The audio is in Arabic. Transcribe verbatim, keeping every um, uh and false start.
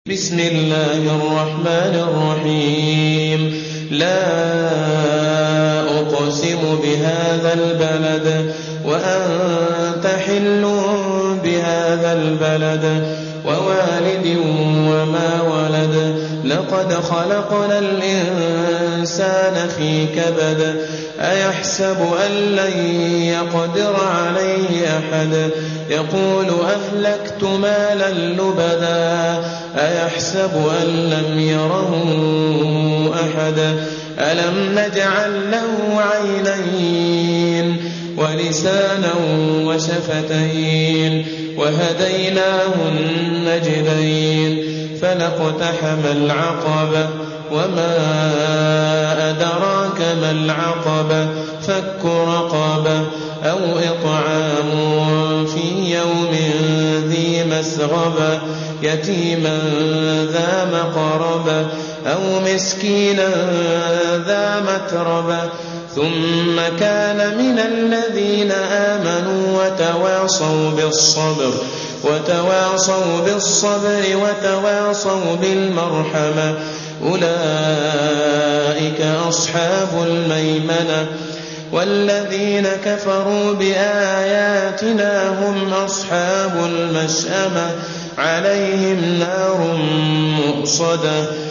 بسم الله الرحمن الرحيم لا أقسم بهذا البلد وأنت حل بهذا البلد ووالد وما ولد لقد خلقنا الإنسان في كبد أيحسب أن لن يقدر عليه أحد يقول أهلكت مالا لبدا أيحسب أن لم يره أحد ألم نجعل له عينين ولسانا وشفتين وهديناه النجدين فلاقتحم العقبة وما أدراك ما العقبة فك رقبة أو إطعام في يوم ذي مسغبة يتيما ذا مقربة أو مسكينا ذا متربة ثم كان من الذين آمنوا وتواصوا بالصبر وتواصوا بالصبر وتواصوا بالمرحمة أولئك أصحاب الميمنة والذين كفروا بآياتنا هم أصحاب المشأمة عليهم نار مؤصدة